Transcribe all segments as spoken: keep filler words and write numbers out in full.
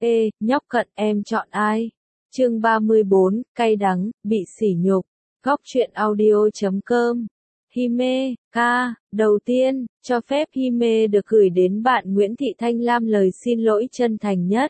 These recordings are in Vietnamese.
Ê, nhóc cận em chọn ai? Chương ba mươi bốn, cay đắng, bị sỉ nhục. Góc truyện audio chấm com. Hime, ca, đầu tiên, cho phép Hime được gửi đến bạn Nguyễn Thị Thanh Lam lời xin lỗi chân thành nhất.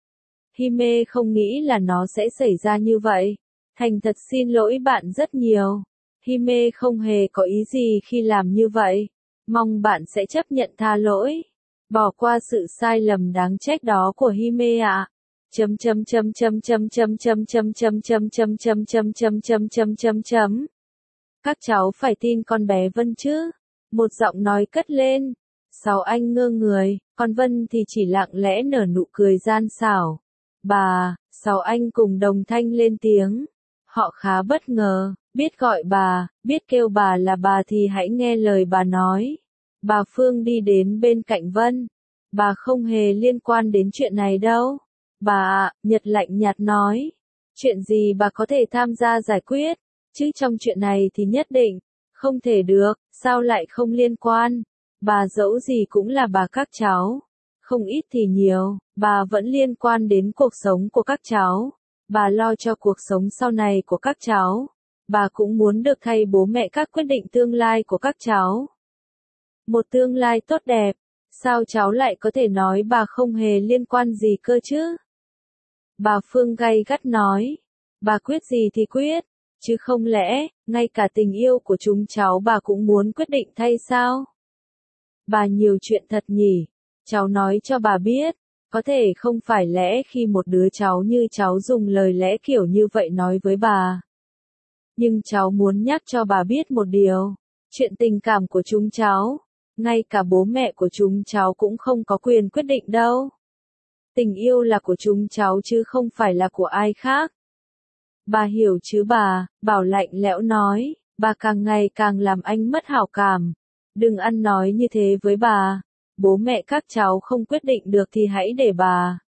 Hime không nghĩ là nó sẽ xảy ra như vậy. Thành thật xin lỗi bạn rất nhiều. Hime không hề có ý gì khi làm như vậy. Mong bạn sẽ chấp nhận tha lỗi. Bỏ qua sự sai lầm đáng trách đó của Hime ạ. Chấm chấm chấm chấm chấm chấm chấm chấm chấm chấm chấm chấm chấm chấm chấm chấm chấm chấm. Các cháu phải tin con bé Vân chứ? Một giọng nói cất lên. Sáu anh ngơ người, còn Vân thì chỉ lặng lẽ nở nụ cười gian xảo. Bà, sáu anh cùng đồng thanh lên tiếng. Họ khá bất ngờ, biết gọi bà, biết kêu bà là bà thì hãy nghe lời bà nói. Bà Phương đi đến bên cạnh Vân. Bà không hề liên quan đến chuyện này đâu. Bà ạ, Nhật lạnh nhạt nói. Chuyện gì bà có thể tham gia giải quyết, chứ trong chuyện này thì nhất định, không thể được, sao lại không liên quan. Bà dẫu gì cũng là bà các cháu. Không ít thì nhiều, bà vẫn liên quan đến cuộc sống của các cháu. Bà lo cho cuộc sống sau này của các cháu. Bà cũng muốn được thay bố mẹ các quyết định tương lai của các cháu. Một tương lai tốt đẹp, sao cháu lại có thể nói bà không hề liên quan gì cơ chứ? Bà Phương gay gắt nói, bà quyết gì thì quyết, chứ không lẽ, ngay cả tình yêu của chúng cháu bà cũng muốn quyết định thay sao? Bà nhiều chuyện thật nhỉ, cháu nói cho bà biết, có thể không phải lẽ khi một đứa cháu như cháu dùng lời lẽ kiểu như vậy nói với bà. Nhưng cháu muốn nhắc cho bà biết một điều, chuyện tình cảm của chúng cháu, ngay cả bố mẹ của chúng cháu cũng không có quyền quyết định đâu. Tình yêu là của chúng cháu chứ không phải là của ai khác. Bà hiểu chứ bà, Bảo lạnh lẽo nói, bà càng ngày càng làm anh mất hảo cảm. Đừng ăn nói như thế với bà, bố mẹ các cháu không quyết định được thì hãy để bà.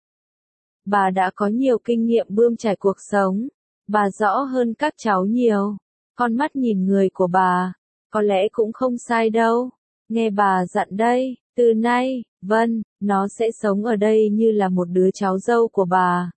Bà đã có nhiều kinh nghiệm bươn trải cuộc sống, bà rõ hơn các cháu nhiều. Con mắt nhìn người của bà, có lẽ cũng không sai đâu. Nghe bà dặn đây, từ nay, Vân, nó sẽ sống ở đây như là một đứa cháu dâu của bà.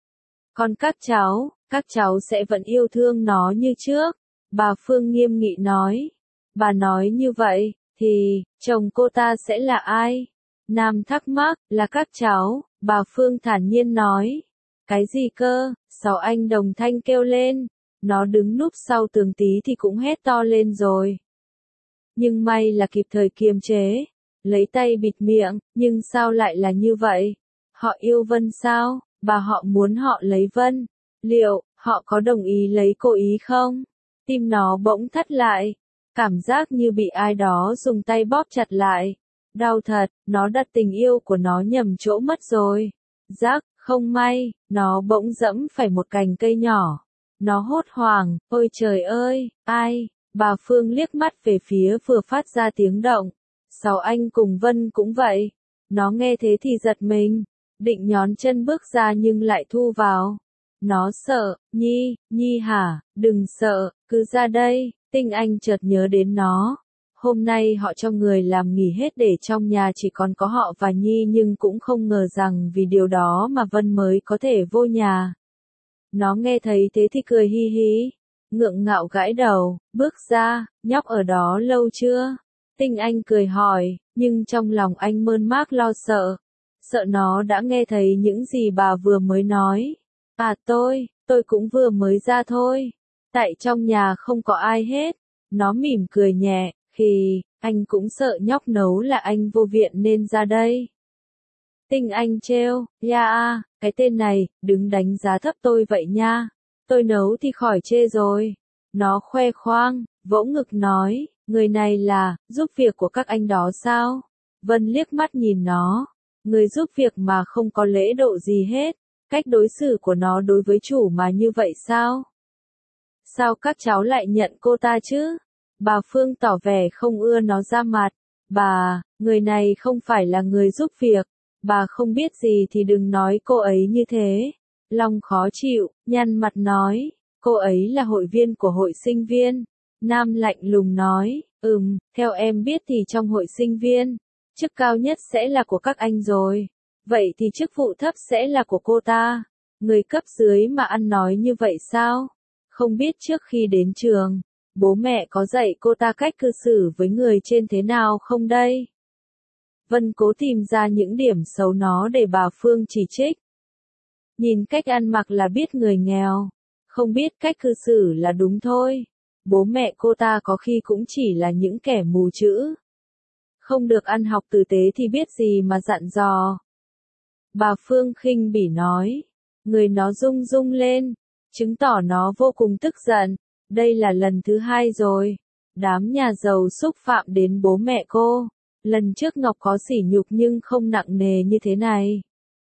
Còn các cháu, các cháu sẽ vẫn yêu thương nó như trước. Bà Phương nghiêm nghị nói. Bà nói như vậy, thì, chồng cô ta sẽ là ai? Nam thắc mắc, là các cháu, bà Phương thản nhiên nói. Cái gì cơ? Sáu anh đồng thanh kêu lên. Nó đứng núp sau tường tí thì cũng hét to lên rồi. Nhưng may là kịp thời kiềm chế, lấy tay bịt miệng, nhưng sao lại là như vậy? Họ yêu Vân sao? Bà họ muốn họ lấy Vân. Liệu, họ có đồng ý lấy cô ý không? Tim nó bỗng thắt lại. Cảm giác như bị ai đó dùng tay bóp chặt lại. Đau thật, nó đặt tình yêu của nó nhầm chỗ mất rồi. Rắc, không may, nó bỗng dẫm phải một cành cây nhỏ. Nó hốt hoảng, ôi trời ơi, ai? Bà Phương liếc mắt về phía vừa phát ra tiếng động. Sáu anh cùng Vân cũng vậy. Nó nghe thế thì giật mình. Định nhón chân bước ra nhưng lại thu vào. Nó sợ, Nhi, Nhi hả, đừng sợ, cứ ra đây. Tinh Anh chợt nhớ đến nó. Hôm nay họ cho người làm nghỉ hết để trong nhà chỉ còn có họ và Nhi, nhưng cũng không ngờ rằng vì điều đó mà Vân mới có thể vô nhà. Nó nghe thấy thế thì cười hi hi. Ngượng ngạo gãi đầu, bước ra, nhóc ở đó lâu chưa? Tinh Anh cười hỏi, nhưng trong lòng anh mơn mác lo sợ. Sợ nó đã nghe thấy những gì bà vừa mới nói. À tôi, tôi cũng vừa mới ra thôi. Tại trong nhà không có ai hết. Nó mỉm cười nhẹ, khi, anh cũng sợ nhóc nấu là anh vô viện nên ra đây. Tinh Anh trêu, ya a, cái tên này, đừng đánh giá thấp tôi vậy nha. Tôi nấu thì khỏi chê rồi. Nó khoe khoang, vỗ ngực nói, người này là, giúp việc của các anh đó sao? Vân liếc mắt nhìn nó. Người giúp việc mà không có lễ độ gì hết. Cách đối xử của nó đối với chủ mà như vậy sao? Sao các cháu lại nhận cô ta chứ? Bà Phương tỏ vẻ không ưa nó ra mặt. Bà, người này không phải là người giúp việc. Bà không biết gì thì đừng nói cô ấy như thế. Long khó chịu, nhăn mặt nói, cô ấy là hội viên của hội sinh viên. Nam lạnh lùng nói, ừm, theo em biết thì trong hội sinh viên, chức cao nhất sẽ là của các anh rồi. Vậy thì chức vụ thấp sẽ là của cô ta. Người cấp dưới mà ăn nói như vậy sao? Không biết trước khi đến trường, bố mẹ có dạy cô ta cách cư xử với người trên thế nào không đây? Vân cố tìm ra những điểm xấu nó để bà Phương chỉ trích. Nhìn cách ăn mặc là biết người nghèo, không biết cách cư xử là đúng thôi. Bố mẹ cô ta có khi cũng chỉ là những kẻ mù chữ. Không được ăn học tử tế thì biết gì mà dặn dò. Bà Phương khinh bỉ nói. Người nó rung rung lên, chứng tỏ nó vô cùng tức giận. Đây là lần thứ hai rồi. Đám nhà giàu xúc phạm đến bố mẹ cô. Lần trước Ngọc có sỉ nhục nhưng không nặng nề như thế này.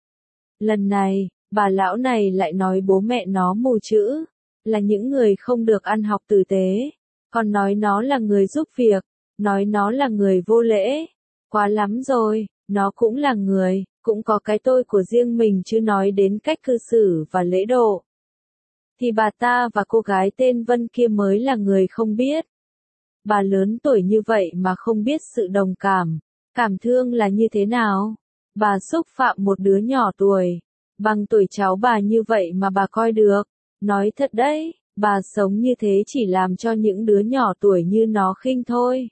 Lần này, bà lão này lại nói bố mẹ nó mù chữ, là những người không được ăn học tử tế, còn nói nó là người giúp việc, nói nó là người vô lễ. Quá lắm rồi, nó cũng là người, cũng có cái tôi của riêng mình chứ nói đến cách cư xử và lễ độ. Thì bà ta và cô gái tên Vân kia mới là người không biết. Bà lớn tuổi như vậy mà không biết sự đồng cảm, cảm thương là như thế nào. Bà xúc phạm một đứa nhỏ tuổi, bằng tuổi cháu bà như vậy mà bà coi được. Nói thật đấy, bà sống như thế chỉ làm cho những đứa nhỏ tuổi như nó khinh thôi.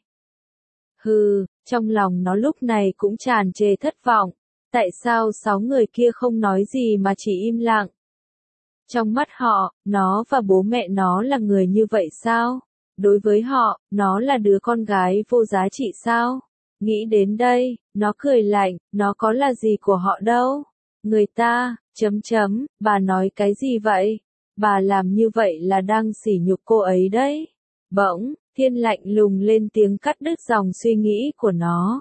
Hừ, trong lòng nó lúc này cũng tràn trề thất vọng. Tại sao sáu người kia không nói gì mà chỉ im lặng? Trong mắt họ, nó và bố mẹ nó là người như vậy sao? Đối với họ, nó là đứa con gái vô giá trị sao? Nghĩ đến đây, nó cười lạnh, nó có là gì của họ đâu. Người ta, chấm chấm, bà nói cái gì vậy? Bà làm như vậy là đang sỉ nhục cô ấy đấy. Bỗng, Thiên lạnh lùng lên tiếng cắt đứt dòng suy nghĩ của nó.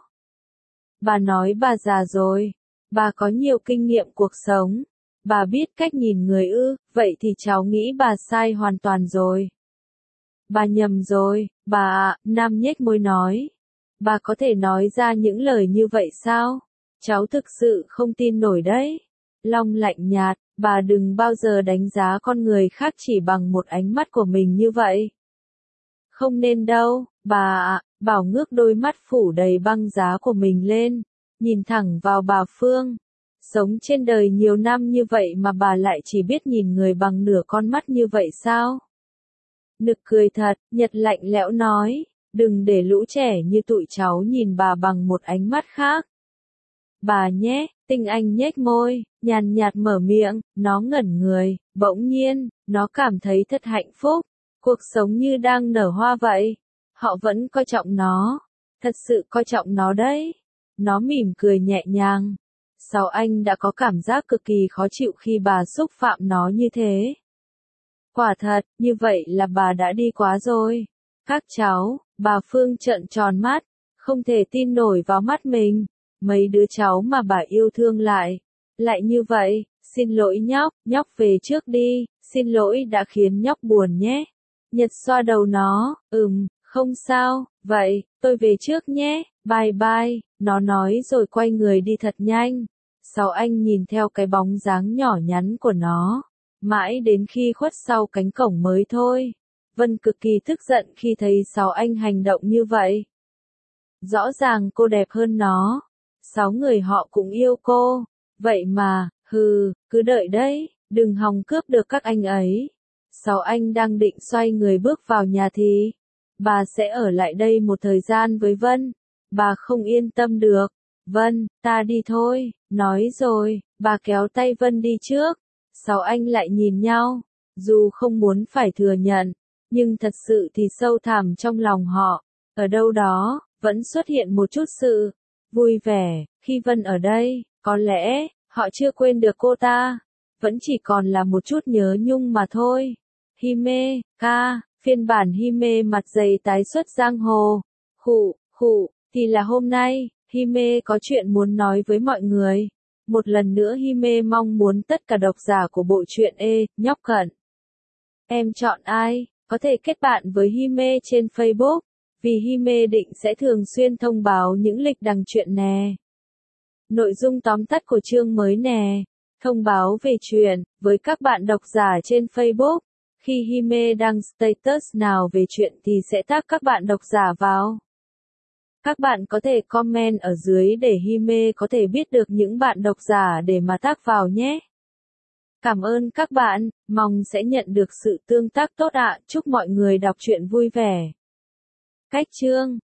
Bà nói bà già rồi, bà có nhiều kinh nghiệm cuộc sống, bà biết cách nhìn người ư, vậy thì cháu nghĩ bà sai hoàn toàn rồi. Bà nhầm rồi, bà ạ, Nam nhếch môi nói. Bà có thể nói ra những lời như vậy sao? Cháu thực sự không tin nổi đấy. Long lạnh nhạt, bà đừng bao giờ đánh giá con người khác chỉ bằng một ánh mắt của mình như vậy. Không nên đâu, bà ạ, Bảo ngước đôi mắt phủ đầy băng giá của mình lên, nhìn thẳng vào bà Phương. Sống trên đời nhiều năm như vậy mà bà lại chỉ biết nhìn người bằng nửa con mắt như vậy sao? Nực cười thật, Nhật lạnh lẽo nói, đừng để lũ trẻ như tụi cháu nhìn bà bằng một ánh mắt khác. Bà nhé, Tinh Anh nhếch môi, nhàn nhạt mở miệng, nó ngẩn người, bỗng nhiên, nó cảm thấy thật hạnh phúc, cuộc sống như đang nở hoa vậy. Họ vẫn coi trọng nó, thật sự coi trọng nó đấy. Nó mỉm cười nhẹ nhàng. Sáu Anh đã có cảm giác cực kỳ khó chịu khi bà xúc phạm nó như thế. Quả thật, như vậy là bà đã đi quá rồi. Các cháu, bà Phương trợn tròn mắt, không thể tin nổi vào mắt mình. Mấy đứa cháu mà bà yêu thương lại, lại như vậy, xin lỗi nhóc, nhóc về trước đi, xin lỗi đã khiến nhóc buồn nhé. Nhật xoa đầu nó, ừm, không sao, vậy, tôi về trước nhé, bye bye, nó nói rồi quay người đi thật nhanh. Sáu Anh nhìn theo cái bóng dáng nhỏ nhắn của nó, mãi đến khi khuất sau cánh cổng mới thôi. Vân cực kỳ tức giận khi thấy Sáu Anh hành động như vậy. Rõ ràng cô đẹp hơn nó. Sáu người họ cũng yêu cô. Vậy mà, hừ, cứ đợi đấy, đừng hòng cướp được các anh ấy. Sáu Anh đang định xoay người bước vào nhà thì, bà sẽ ở lại đây một thời gian với Vân. Bà không yên tâm được. Vân, ta đi thôi, nói rồi, bà kéo tay Vân đi trước. Sáu anh lại nhìn nhau, dù không muốn phải thừa nhận, nhưng thật sự thì sâu thẳm trong lòng họ, ở đâu đó, vẫn xuất hiện một chút sự vui vẻ, khi Vân ở đây, có lẽ, họ chưa quên được cô ta, vẫn chỉ còn là một chút nhớ nhung mà thôi. Hime, ca, phiên bản Hime mặt dày tái xuất giang hồ, khụ, khụ, thì là hôm nay, Hime có chuyện muốn nói với mọi người. Một lần nữa Hime mong muốn tất cả độc giả của bộ truyện Ê, Nhóc Cận. Em chọn ai? Có thể kết bạn với Hime trên Facebook, vì Hime định sẽ thường xuyên thông báo những lịch đăng truyện nè. Nội dung tóm tắt của chương mới nè. Thông báo về truyện, với các bạn độc giả trên Facebook. Khi Hime đăng status nào về truyện thì sẽ tag các bạn độc giả vào. Các bạn có thể comment ở dưới để Hime có thể biết được những bạn độc giả để mà tag vào nhé. Cảm ơn các bạn, mong sẽ nhận được sự tương tác tốt ạ. Chúc mọi người đọc truyện vui vẻ. Cách chương